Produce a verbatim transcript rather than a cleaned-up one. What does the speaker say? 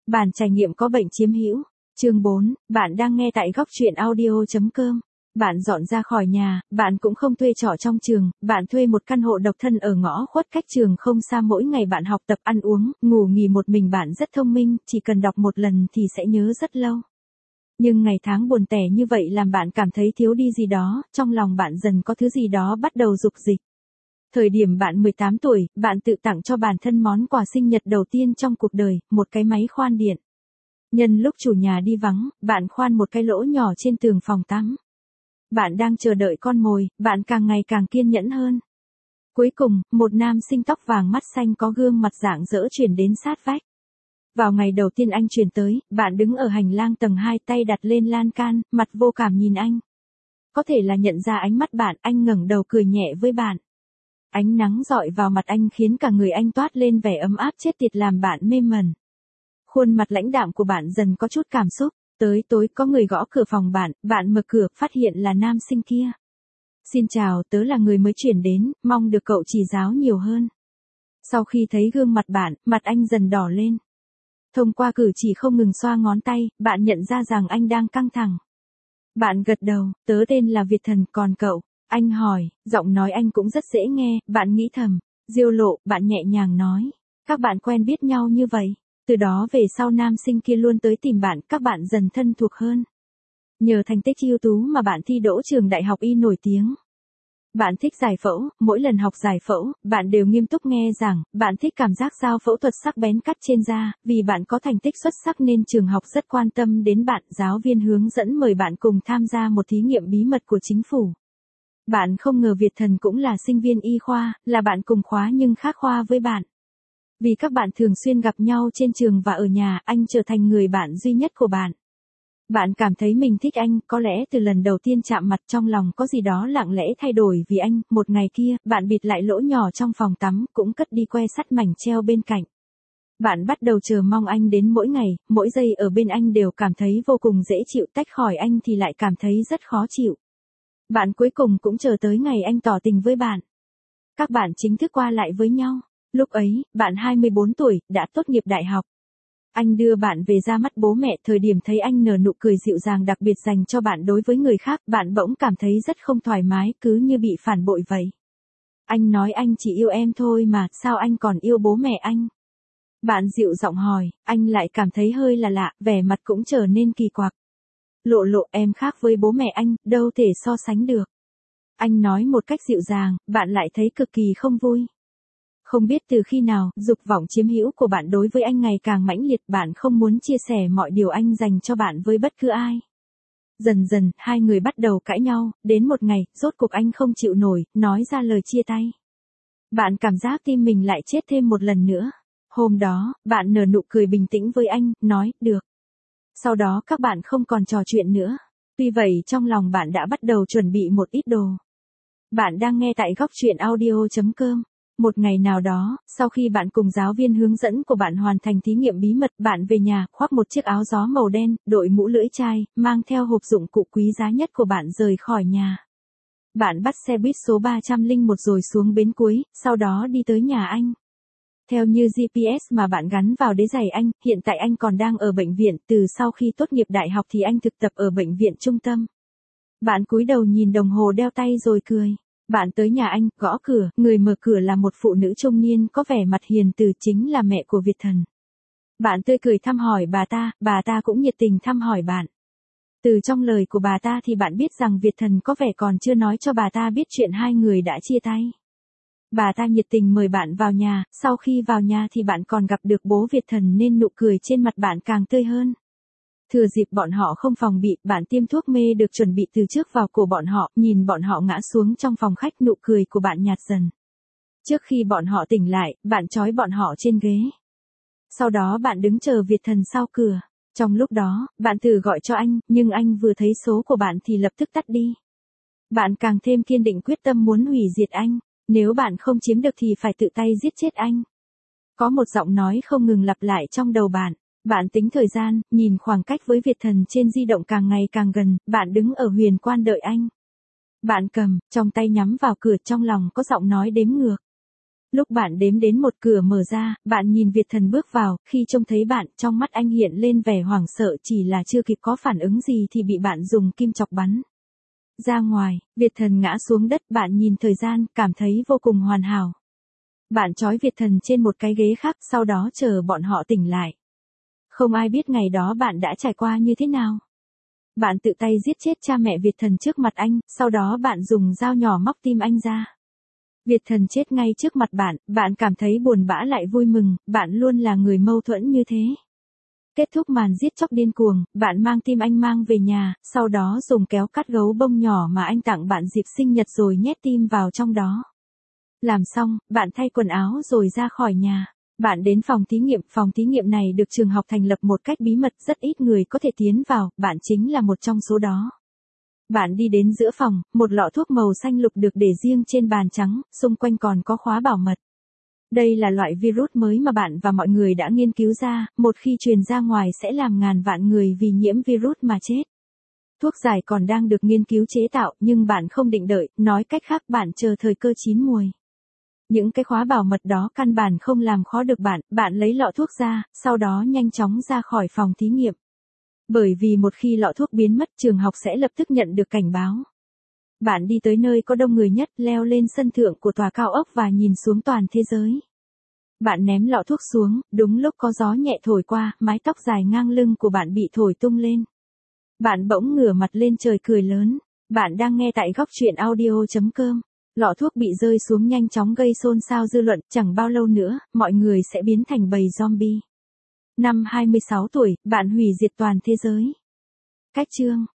Bản trải nghiệm có bệnh chiếm hữu. Chương bốn, bạn đang nghe tại góc truyện audio.com. Bạn dọn ra khỏi nhà, bạn cũng không thuê trọ trong trường, bạn thuê một căn hộ độc thân ở ngõ khuất cách trường không xa, mỗi ngày bạn học tập, ăn uống, ngủ nghỉ một mình. Bạn rất thông minh, chỉ cần đọc một lần thì sẽ nhớ rất lâu. Nhưng ngày tháng buồn tẻ như vậy làm bạn cảm thấy thiếu đi gì đó, trong lòng bạn dần có thứ gì đó bắt đầu rục rịch. Thời điểm bạn mười tám tuổi, bạn tự tặng cho bản thân món quà sinh nhật đầu tiên trong cuộc đời, một cái máy khoan điện. Nhân lúc chủ nhà đi vắng, bạn khoan một cái lỗ nhỏ trên tường phòng tắm. Bạn đang chờ đợi con mồi, bạn càng ngày càng kiên nhẫn hơn. Cuối cùng, một nam sinh tóc vàng mắt xanh có gương mặt rạng rỡ chuyển đến sát vách. Vào ngày đầu tiên anh chuyển tới, bạn đứng ở hành lang tầng hai, tay đặt lên lan can, mặt vô cảm nhìn anh. Có thể là nhận ra ánh mắt bạn, anh ngẩng đầu cười nhẹ với bạn. Ánh nắng rọi vào mặt anh khiến cả người anh toát lên vẻ ấm áp chết tiệt làm bạn mê mẩn. Khuôn mặt lãnh đạm của bạn dần có chút cảm xúc. Tới tối có người gõ cửa phòng bạn, bạn mở cửa, phát hiện là nam sinh kia. Xin chào, tớ là người mới chuyển đến, mong được cậu chỉ giáo nhiều hơn. Sau khi thấy gương mặt bạn, mặt anh dần đỏ lên. Thông qua cử chỉ không ngừng xoa ngón tay, bạn nhận ra rằng anh đang căng thẳng. Bạn gật đầu, tớ tên là Việt Thần, còn cậu? Anh hỏi, giọng nói anh cũng rất dễ nghe, bạn nghĩ thầm. Diêu Lộ, bạn nhẹ nhàng nói. Các bạn quen biết nhau như vậy. Từ đó về sau nam sinh kia luôn tới tìm bạn, các bạn dần thân thuộc hơn. Nhờ thành tích ưu tú mà bạn thi đỗ trường đại học y nổi tiếng. Bạn thích giải phẫu, mỗi lần học giải phẫu, bạn đều nghiêm túc nghe giảng, bạn thích cảm giác dao phẫu thuật sắc bén cắt trên da, vì bạn có thành tích xuất sắc nên trường học rất quan tâm đến bạn, giáo viên hướng dẫn mời bạn cùng tham gia một thí nghiệm bí mật của chính phủ. Bạn không ngờ Việt Thần cũng là sinh viên y khoa, là bạn cùng khóa nhưng khác khoa với bạn. Vì các bạn thường xuyên gặp nhau trên trường và ở nhà, anh trở thành người bạn duy nhất của bạn. Bạn cảm thấy mình thích anh, có lẽ từ lần đầu tiên chạm mặt trong lòng có gì đó lặng lẽ thay đổi vì anh. Một ngày kia, bạn bịt lại lỗ nhỏ trong phòng tắm, cũng cất đi que sắt mảnh treo bên cạnh. Bạn bắt đầu chờ mong anh đến mỗi ngày, mỗi giây ở bên anh đều cảm thấy vô cùng dễ chịu, tách khỏi anh thì lại cảm thấy rất khó chịu. Bạn cuối cùng cũng chờ tới ngày anh tỏ tình với bạn. Các bạn chính thức qua lại với nhau. Lúc ấy, bạn hai mươi bốn tuổi, đã tốt nghiệp đại học. Anh đưa bạn về ra mắt bố mẹ, thời điểm thấy anh nở nụ cười dịu dàng đặc biệt dành cho bạn đối với người khác, bạn bỗng cảm thấy rất không thoải mái, cứ như bị phản bội vậy. Anh nói anh chỉ yêu em thôi mà, sao anh còn yêu bố mẹ anh? Bạn dịu giọng hỏi, anh lại cảm thấy hơi là lạ, vẻ mặt cũng trở nên kỳ quặc. Lộ Lộ, em khác với bố mẹ anh, đâu thể so sánh được. Anh nói một cách dịu dàng, bạn lại thấy cực kỳ không vui. Không biết từ khi nào, dục vọng chiếm hữu của bạn đối với anh ngày càng mãnh liệt, bạn không muốn chia sẻ mọi điều anh dành cho bạn với bất cứ ai. Dần dần, hai người bắt đầu cãi nhau, đến một ngày, rốt cuộc anh không chịu nổi, nói ra lời chia tay. Bạn cảm giác tim mình lại chết thêm một lần nữa. Hôm đó, bạn nở nụ cười bình tĩnh với anh, nói, được. Sau đó các bạn không còn trò chuyện nữa. Tuy vậy trong lòng bạn đã bắt đầu chuẩn bị một ít đồ. Bạn đang nghe tại góc truyện audio.com. Một ngày nào đó, sau khi bạn cùng giáo viên hướng dẫn của bạn hoàn thành thí nghiệm bí mật, bạn về nhà, khoác một chiếc áo gió màu đen, đội mũ lưỡi chai, mang theo hộp dụng cụ quý giá nhất của bạn rời khỏi nhà. Bạn bắt xe buýt số ba không một rồi xuống bến cuối, sau đó đi tới nhà anh. Theo như giê pê ét mà bạn gắn vào đế giày anh, hiện tại anh còn đang ở bệnh viện, từ sau khi tốt nghiệp đại học thì anh thực tập ở bệnh viện trung tâm. Bạn cúi đầu nhìn đồng hồ đeo tay rồi cười. Bạn tới nhà anh, gõ cửa, người mở cửa là một phụ nữ trung niên có vẻ mặt hiền từ, chính là mẹ của Việt Thần. Bạn tươi cười thăm hỏi bà ta, bà ta cũng nhiệt tình thăm hỏi bạn. Từ trong lời của bà ta thì bạn biết rằng Việt Thần có vẻ còn chưa nói cho bà ta biết chuyện hai người đã chia tay. Bà ta nhiệt tình mời bạn vào nhà, sau khi vào nhà thì bạn còn gặp được bố Việt Thần nên nụ cười trên mặt bạn càng tươi hơn. Thừa dịp bọn họ không phòng bị, bạn tiêm thuốc mê được chuẩn bị từ trước vào cổ bọn họ, nhìn bọn họ ngã xuống trong phòng khách, nụ cười của bạn nhạt dần. Trước khi bọn họ tỉnh lại, bạn trói bọn họ trên ghế. Sau đó bạn đứng chờ Việt Thần sau cửa. Trong lúc đó, bạn thử gọi cho anh, nhưng anh vừa thấy số của bạn thì lập tức tắt đi. Bạn càng thêm kiên định quyết tâm muốn hủy diệt anh. Nếu bạn không chiếm được thì phải tự tay giết chết anh. Có một giọng nói không ngừng lặp lại trong đầu bạn. Bạn tính thời gian, nhìn khoảng cách với Việt Thần trên di động càng ngày càng gần, bạn đứng ở huyền quan đợi anh. Bạn cầm, trong tay nhắm vào cửa, trong lòng có giọng nói đếm ngược. Lúc bạn đếm đến một cửa mở ra, bạn nhìn Việt Thần bước vào, khi trông thấy bạn, trong mắt anh hiện lên vẻ hoảng sợ, chỉ là chưa kịp có phản ứng gì thì bị bạn dùng kim chọc bắn ra ngoài. Việt Thần ngã xuống đất, bạn nhìn thời gian, cảm thấy vô cùng hoàn hảo. Bạn trói Việt Thần trên một cái ghế khác, sau đó chờ bọn họ tỉnh lại. Không ai biết ngày đó bạn đã trải qua như thế nào. Bạn tự tay giết chết cha mẹ Việt Thần trước mặt anh, sau đó bạn dùng dao nhỏ móc tim anh ra. Việt Thần chết ngay trước mặt bạn, bạn cảm thấy buồn bã lại vui mừng, bạn luôn là người mâu thuẫn như thế. Kết thúc màn giết chóc điên cuồng, bạn mang tim anh mang về nhà, sau đó dùng kéo cắt gấu bông nhỏ mà anh tặng bạn dịp sinh nhật rồi nhét tim vào trong đó. Làm xong, bạn thay quần áo rồi ra khỏi nhà. Bạn đến phòng thí nghiệm, phòng thí nghiệm này được trường học thành lập một cách bí mật, rất ít người có thể tiến vào, bạn chính là một trong số đó. Bạn đi đến giữa phòng, một lọ thuốc màu xanh lục được để riêng trên bàn trắng, xung quanh còn có khóa bảo mật. Đây là loại virus mới mà bạn và mọi người đã nghiên cứu ra, một khi truyền ra ngoài sẽ làm ngàn vạn người vì nhiễm virus mà chết. Thuốc giải còn đang được nghiên cứu chế tạo, nhưng bạn không định đợi, nói cách khác bạn chờ thời cơ chín muồi. Những cái khóa bảo mật đó căn bản không làm khó được bạn, bạn lấy lọ thuốc ra, sau đó nhanh chóng ra khỏi phòng thí nghiệm. Bởi vì một khi lọ thuốc biến mất, trường học sẽ lập tức nhận được cảnh báo. Bạn đi tới nơi có đông người nhất, leo lên sân thượng của tòa cao ốc và nhìn xuống toàn thế giới. Bạn ném lọ thuốc xuống, đúng lúc có gió nhẹ thổi qua, mái tóc dài ngang lưng của bạn bị thổi tung lên. Bạn bỗng ngửa mặt lên trời cười lớn. Bạn đang nghe tại góc truyện audio chấm com. Lọ thuốc bị rơi xuống nhanh chóng gây xôn xao dư luận, chẳng bao lâu nữa, mọi người sẽ biến thành bầy zombie. Năm hai mươi sáu tuổi, bạn hủy diệt toàn thế giới. Cách chương